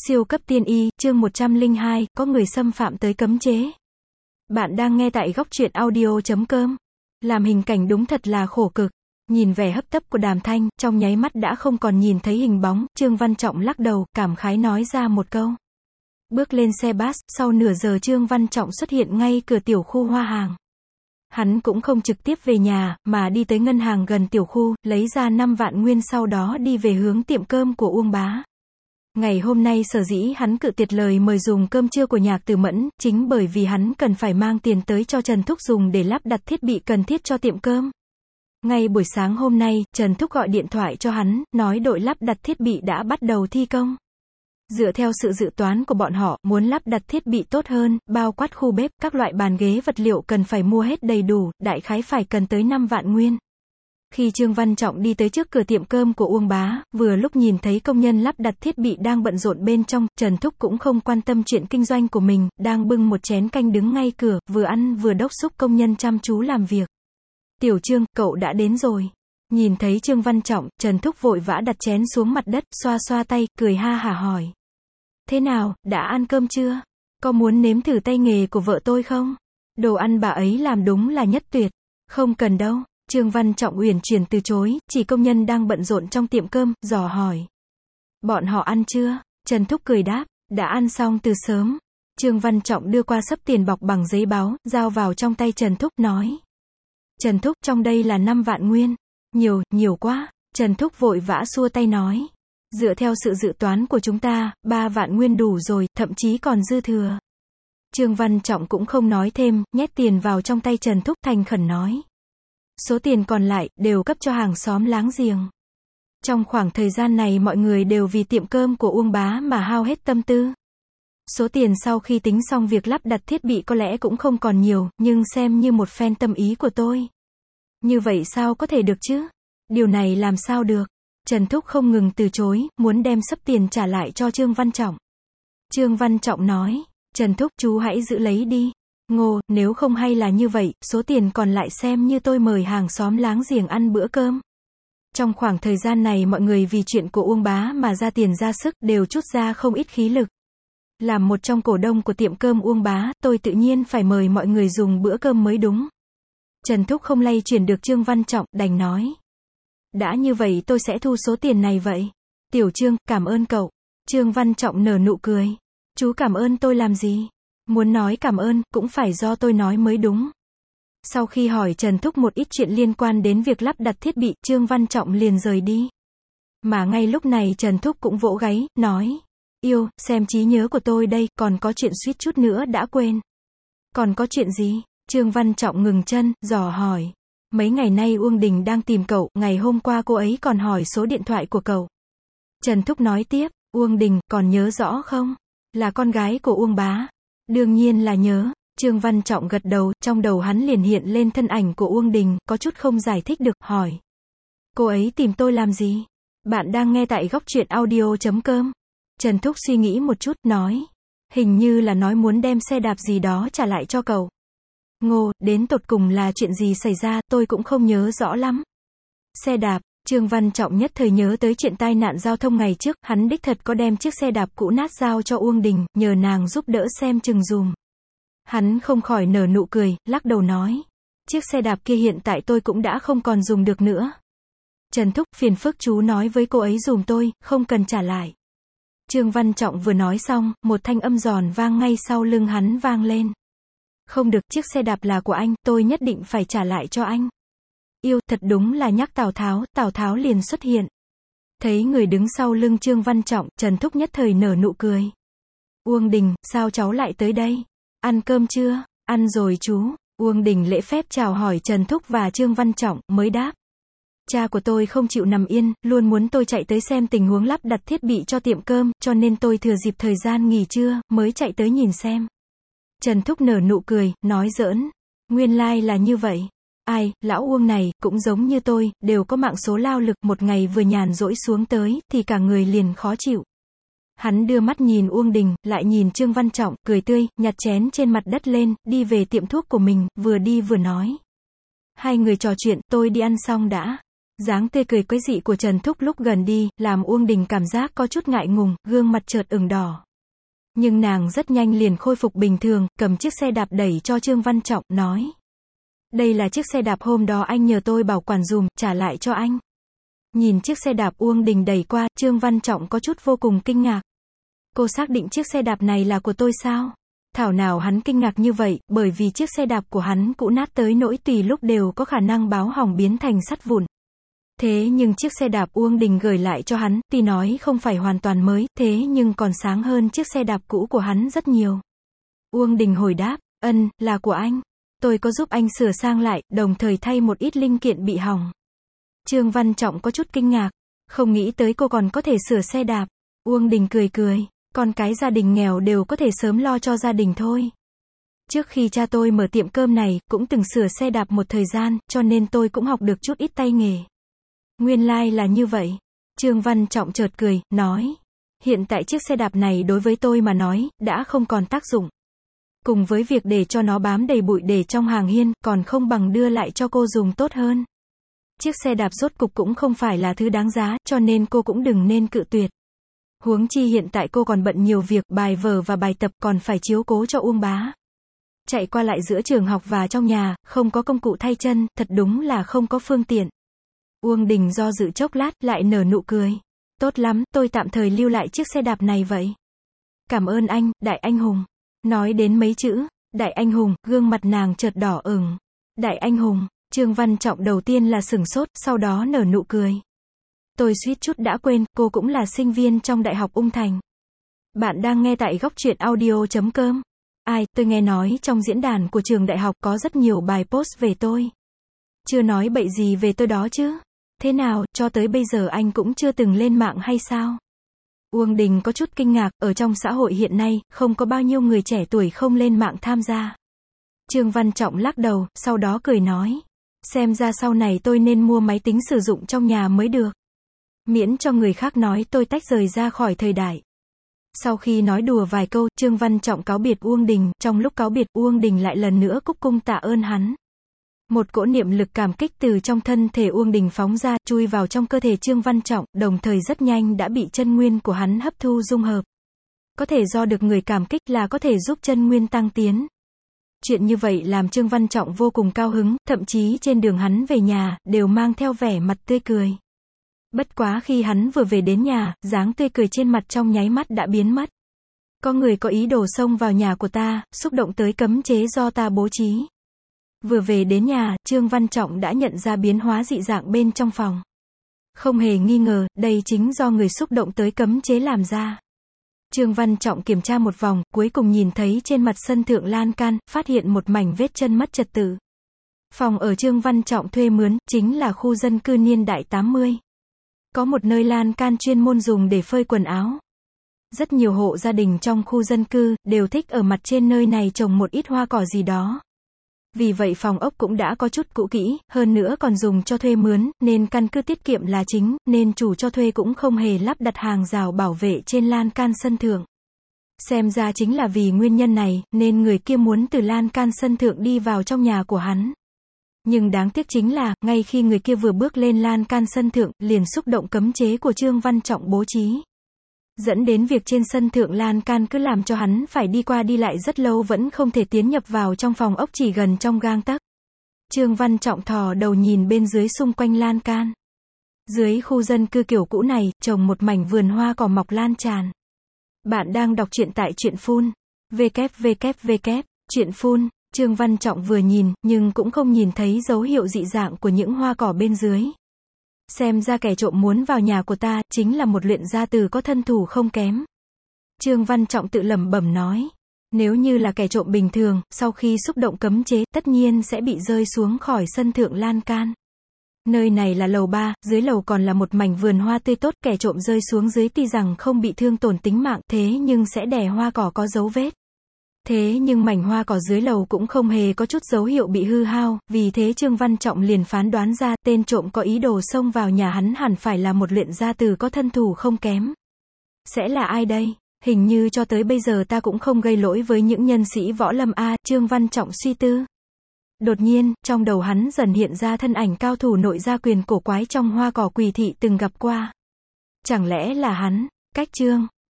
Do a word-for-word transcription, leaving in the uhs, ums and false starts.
Siêu cấp tiên y, chương một trăm lẻ hai, có người xâm phạm tới cấm chế. Bạn đang nghe tại góc truyện audio chấm com. Làm hình cảnh đúng thật là khổ cực. Nhìn vẻ hấp tấp của Đàm Thanh, trong nháy mắt đã không còn nhìn thấy hình bóng, Trương Văn Trọng lắc đầu, cảm khái nói ra một câu. Bước lên xe bus, sau nửa giờ Trương Văn Trọng xuất hiện ngay cửa tiểu khu hoa hàng. Hắn cũng không trực tiếp về nhà, mà đi tới ngân hàng gần tiểu khu, lấy ra năm vạn nguyên sau đó đi về hướng tiệm cơm của Uông Bá. Ngày hôm nay sở dĩ hắn cự tuyệt lời mời dùng cơm trưa của Nhạc Tử Mẫn, chính bởi vì hắn cần phải mang tiền tới cho Trần Thúc dùng để lắp đặt thiết bị cần thiết cho tiệm cơm. Ngay buổi sáng hôm nay, Trần Thúc gọi điện thoại cho hắn, nói đội lắp đặt thiết bị đã bắt đầu thi công. Dựa theo sự dự toán của bọn họ, muốn lắp đặt thiết bị tốt hơn, bao quát khu bếp, các loại bàn ghế vật liệu cần phải mua hết đầy đủ, đại khái phải cần tới năm vạn nguyên. Khi Trương Văn Trọng đi tới trước cửa tiệm cơm của Uông Bá, vừa lúc nhìn thấy công nhân lắp đặt thiết bị đang bận rộn bên trong, Trần Thúc cũng không quan tâm chuyện kinh doanh của mình, đang bưng một chén canh đứng ngay cửa, vừa ăn vừa đốc thúc công nhân chăm chú làm việc. Tiểu Trương, cậu đã đến rồi. Nhìn thấy Trương Văn Trọng, Trần Thúc vội vã đặt chén xuống mặt đất, xoa xoa tay, cười ha hả hỏi. Thế nào, đã ăn cơm chưa? Có muốn nếm thử tay nghề của vợ tôi không? Đồ ăn bà ấy làm đúng là nhất tuyệt. Không cần đâu. Trương Văn Trọng uyển chuyển từ chối, chỉ công nhân đang bận rộn trong tiệm cơm, dò hỏi. Bọn họ ăn chưa? Trần Thúc cười đáp, đã ăn xong từ sớm. Trương Văn Trọng đưa qua xấp tiền bọc bằng giấy báo, giao vào trong tay Trần Thúc, nói. Trần Thúc, trong đây là năm vạn nguyên. Nhiều, nhiều quá. Trần Thúc vội vã xua tay nói. Dựa theo sự dự toán của chúng ta, ba vạn nguyên đủ rồi, thậm chí còn dư thừa. Trương Văn Trọng cũng không nói thêm, nhét tiền vào trong tay Trần Thúc, thành khẩn nói. Số tiền còn lại, đều cấp cho hàng xóm láng giềng. Trong khoảng thời gian này mọi người đều vì tiệm cơm của Uông Bá mà hao hết tâm tư. Số tiền sau khi tính xong việc lắp đặt thiết bị có lẽ cũng không còn nhiều, nhưng xem như một phen tâm ý của tôi. Như vậy sao có thể được chứ? Điều này làm sao được? Trần Thúc không ngừng từ chối, muốn đem xấp tiền trả lại cho Trương Văn Trọng. Trương Văn Trọng nói, Trần Thúc, chú hãy giữ lấy đi. Ngô, nếu không hay là như vậy, số tiền còn lại xem như tôi mời hàng xóm láng giềng ăn bữa cơm. Trong khoảng thời gian này mọi người vì chuyện của Uông Bá mà ra tiền ra sức, đều trút ra không ít khí lực. Làm một trong cổ đông của tiệm cơm Uông Bá, tôi tự nhiên phải mời mọi người dùng bữa cơm mới đúng. Trần Thúc không lay chuyển được Trương Văn Trọng, đành nói. Đã như vậy tôi sẽ thu số tiền này vậy. Tiểu Trương, cảm ơn cậu. Trương Văn Trọng nở nụ cười. Chú cảm ơn tôi làm gì? Muốn nói cảm ơn, cũng phải do tôi nói mới đúng. Sau khi hỏi Trần Thúc một ít chuyện liên quan đến việc lắp đặt thiết bị, Trương Văn Trọng liền rời đi. Mà ngay lúc này Trần Thúc cũng vỗ gáy, nói. Yêu, xem trí nhớ của tôi đây, còn có chuyện suýt chút nữa đã quên. Còn có chuyện gì? Trương Văn Trọng ngừng chân, dò hỏi. Mấy ngày nay Uông Đình đang tìm cậu, ngày hôm qua cô ấy còn hỏi số điện thoại của cậu. Trần Thúc nói tiếp, Uông Đình, còn nhớ rõ không? Là con gái của Uông Bá. Đương nhiên là nhớ. Trương Văn Trọng gật đầu, trong đầu hắn liền hiện lên thân ảnh của Uông Đình, có chút không giải thích được, hỏi. Cô ấy tìm tôi làm gì? Bạn đang nghe tại góc truyện audio chấm com. Trần Thúc suy nghĩ một chút, nói. Hình như là nói muốn đem xe đạp gì đó trả lại cho cậu. Ngô, đến tột cùng là chuyện gì xảy ra, tôi cũng không nhớ rõ lắm. Xe đạp. Trương Văn Trọng nhất thời nhớ tới chuyện tai nạn giao thông ngày trước, hắn đích thật có đem chiếc xe đạp cũ nát giao cho Uông Đình, nhờ nàng giúp đỡ xem chừng dùm. Hắn không khỏi nở nụ cười, lắc đầu nói. Chiếc xe đạp kia hiện tại tôi cũng đã không còn dùng được nữa. Trần Thúc, phiền phức chú nói với cô ấy dùm tôi, không cần trả lại. Trương Văn Trọng vừa nói xong, một thanh âm giòn vang ngay sau lưng hắn vang lên. Không được, chiếc xe đạp là của anh, tôi nhất định phải trả lại cho anh. Yêu, thật đúng là nhắc Tào Tháo, Tào Tháo liền xuất hiện. Thấy người đứng sau lưng Trương Văn Trọng, Trần Thúc nhất thời nở nụ cười. Uông Đình, sao cháu lại tới đây? Ăn cơm chưa? Ăn rồi chú. Uông Đình lễ phép chào hỏi Trần Thúc và Trương Văn Trọng, mới đáp. Cha của tôi không chịu nằm yên, luôn muốn tôi chạy tới xem tình huống lắp đặt thiết bị cho tiệm cơm, cho nên tôi thừa dịp thời gian nghỉ trưa, mới chạy tới nhìn xem. Trần Thúc nở nụ cười, nói giỡn. Nguyên lai like là như vậy. Ai, lão Uông này, cũng giống như tôi, đều có mạng số lao lực, một ngày vừa nhàn rỗi xuống tới, thì cả người liền khó chịu. Hắn đưa mắt nhìn Uông Đình, lại nhìn Trương Văn Trọng, cười tươi, nhặt chén trên mặt đất lên, đi về tiệm thuốc của mình, vừa đi vừa nói. Hai người trò chuyện, tôi đi ăn xong đã. Dáng tươi cười quái dị của Trần Thúc lúc gần đi, làm Uông Đình cảm giác có chút ngại ngùng, gương mặt chợt ửng đỏ. Nhưng nàng rất nhanh liền khôi phục bình thường, cầm chiếc xe đạp đẩy cho Trương Văn Trọng, nói. Đây là chiếc xe đạp hôm đó anh nhờ tôi bảo quản dùm, trả lại cho anh. Nhìn chiếc xe đạp Uông Đình đẩy qua, Trương Văn Trọng có chút vô cùng kinh ngạc. Cô xác định chiếc xe đạp này là của tôi sao? Thảo nào hắn kinh ngạc như vậy, bởi vì chiếc xe đạp của hắn cũ nát tới nỗi tùy lúc đều có khả năng báo hỏng biến thành sắt vụn. Thế nhưng chiếc xe đạp Uông Đình gửi lại cho hắn, tuy nói không phải hoàn toàn mới, thế nhưng còn sáng hơn chiếc xe đạp cũ của hắn rất nhiều. Uông Đình hồi đáp, ân, là của anh. Tôi có giúp anh sửa sang lại, đồng thời thay một ít linh kiện bị hỏng. Trương Văn Trọng có chút kinh ngạc, không nghĩ tới cô còn có thể sửa xe đạp. Uông Đình cười cười, con cái gia đình nghèo đều có thể sớm lo cho gia đình thôi. Trước khi cha tôi mở tiệm cơm này, cũng từng sửa xe đạp một thời gian, cho nên tôi cũng học được chút ít tay nghề. Nguyên lai like là như vậy. Trương Văn Trọng chợt cười, nói. Hiện tại chiếc xe đạp này đối với tôi mà nói, đã không còn tác dụng. Cùng với việc để cho nó bám đầy bụi để trong hàng hiên, còn không bằng đưa lại cho cô dùng tốt hơn. Chiếc xe đạp rốt cục cũng không phải là thứ đáng giá, cho nên cô cũng đừng nên cự tuyệt. Huống chi hiện tại cô còn bận nhiều việc, bài vở và bài tập, còn phải chiếu cố cho Uông bá. Chạy qua lại giữa trường học và trong nhà, không có công cụ thay chân, thật đúng là không có phương tiện. Uông Đình do dự chốc lát, lại nở nụ cười. Tốt lắm, tôi tạm thời lưu lại chiếc xe đạp này vậy. Cảm ơn anh, đại anh hùng. Nói đến mấy chữ, đại anh hùng, gương mặt nàng chợt đỏ ửng. Đại anh hùng, Trương Văn Trọng đầu tiên là sửng sốt, sau đó nở nụ cười. Tôi suýt chút đã quên, cô cũng là sinh viên trong Đại học Ung Thành. Bạn đang nghe tại góc truyện audio chấm com. Ai, tôi nghe nói trong diễn đàn của trường đại học có rất nhiều bài post về tôi. Chưa nói bậy gì về tôi đó chứ. Thế nào, cho tới bây giờ anh cũng chưa từng lên mạng hay sao? Uông Đình có chút kinh ngạc, ở trong xã hội hiện nay, không có bao nhiêu người trẻ tuổi không lên mạng tham gia. Trương Văn Trọng lắc đầu, sau đó cười nói. Xem ra sau này tôi nên mua máy tính sử dụng trong nhà mới được. Miễn cho người khác nói tôi tách rời ra khỏi thời đại. Sau khi nói đùa vài câu, Trương Văn Trọng cáo biệt Uông Đình, trong lúc cáo biệt Uông Đình lại lần nữa cúc cung tạ ơn hắn. Một cỗ niệm lực cảm kích từ trong thân thể Uông Đình phóng ra, chui vào trong cơ thể Trương Văn Trọng, đồng thời rất nhanh đã bị chân nguyên của hắn hấp thu dung hợp. Có thể do được người cảm kích là có thể giúp chân nguyên tăng tiến. Chuyện như vậy làm Trương Văn Trọng vô cùng cao hứng, thậm chí trên đường hắn về nhà, đều mang theo vẻ mặt tươi cười. Bất quá khi hắn vừa về đến nhà, dáng tươi cười trên mặt trong nháy mắt đã biến mất. Có người có ý đồ xông vào nhà của ta, xúc động tới cấm chế do ta bố trí. Vừa về đến nhà, Trương Văn Trọng đã nhận ra biến hóa dị dạng bên trong phòng. Không hề nghi ngờ, đây chính do người xúc động tới cấm chế làm ra. Trương Văn Trọng kiểm tra một vòng, cuối cùng nhìn thấy trên mặt sân thượng lan can, phát hiện một mảnh vết chân mất trật tự. Phòng ở Trương Văn Trọng thuê mướn, chính là khu dân cư niên đại tám mươi. Có một nơi lan can chuyên môn dùng để phơi quần áo. Rất nhiều hộ gia đình trong khu dân cư, đều thích ở mặt trên nơi này trồng một ít hoa cỏ gì đó. Vì vậy phòng ốc cũng đã có chút cũ kỹ, hơn nữa còn dùng cho thuê mướn, nên căn cứ tiết kiệm là chính, nên chủ cho thuê cũng không hề lắp đặt hàng rào bảo vệ trên lan can sân thượng. Xem ra chính là vì nguyên nhân này, nên người kia muốn từ lan can sân thượng đi vào trong nhà của hắn. Nhưng đáng tiếc chính là, ngay khi người kia vừa bước lên lan can sân thượng, liền xúc động cấm chế của Trương Văn Trọng bố trí. Dẫn đến việc trên sân thượng lan can cứ làm cho hắn phải đi qua đi lại rất lâu vẫn không thể tiến nhập vào trong phòng ốc chỉ gần trong gang tấc. Trương Văn Trọng thò đầu nhìn bên dưới xung quanh lan can. Dưới khu dân cư kiểu cũ này, trồng một mảnh vườn hoa cỏ mọc lan tràn. Bạn đang đọc truyện tại truyện phun. www. Truyện phun. Trương Văn Trọng vừa nhìn, nhưng cũng không nhìn thấy dấu hiệu dị dạng của những hoa cỏ bên dưới. Xem ra kẻ trộm muốn vào nhà của ta, chính là một luyện gia tử có thân thủ không kém. Trương Văn Trọng tự lẩm bẩm nói. Nếu như là kẻ trộm bình thường, sau khi xúc động cấm chế, tất nhiên sẽ bị rơi xuống khỏi sân thượng lan can. Nơi này là lầu ba, dưới lầu còn là một mảnh vườn hoa tươi tốt, kẻ trộm rơi xuống dưới tuy rằng không bị thương tổn tính mạng, thế nhưng sẽ đè hoa cỏ có dấu vết. Thế nhưng mảnh hoa cỏ dưới lầu cũng không hề có chút dấu hiệu bị hư hao, vì thế Trương Văn Trọng liền phán đoán ra, tên trộm có ý đồ xông vào nhà hắn hẳn phải là một luyện gia tử có thân thủ không kém. Sẽ là ai đây? Hình như cho tới bây giờ ta cũng không gây lỗi với những nhân sĩ võ lâm a, Trương Văn Trọng suy tư. Đột nhiên, trong đầu hắn dần hiện ra thân ảnh cao thủ nội gia quyền cổ quái trong Hoa Cỏ Quỷ Thị từng gặp qua. Chẳng lẽ là hắn? Cách chương